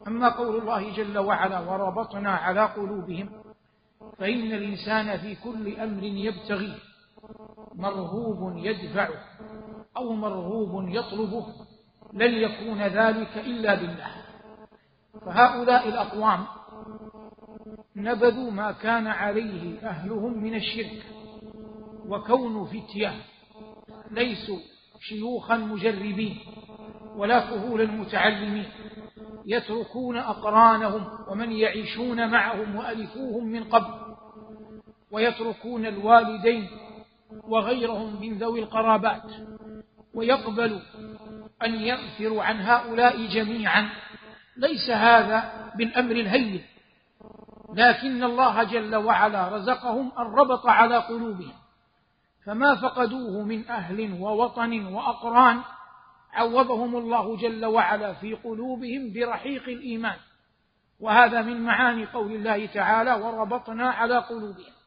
أما قول الله جل وعلا وربطنا على قلوبهم، فإن الإنسان في كل أمر يبتغيه مرغوب يدفعه أو مرغوب يطلبه لن يكون ذلك إلا بالله. فهؤلاء الأقوام نبذوا ما كان عليه أهلهم من الشرك، وكونوا فتية ليسوا شيوخا مجربين ولا كهولا متعلمين، يتركون أقرانهم ومن يعيشون معهم وألفوهم من قبل، ويتركون الوالدين وغيرهم من ذوي القرابات، ويقبل أن يغفروا عن هؤلاء جميعا. ليس هذا بالأمر الهين، لكن الله جل وعلا رزقهم الربط على قلوبهم، فما فقدوه من أهل ووطن وأقران عوضهم الله جل وعلا في قلوبهم برحيق الإيمان. وهذا من معاني قول الله تعالى وربطنا على قلوبهم.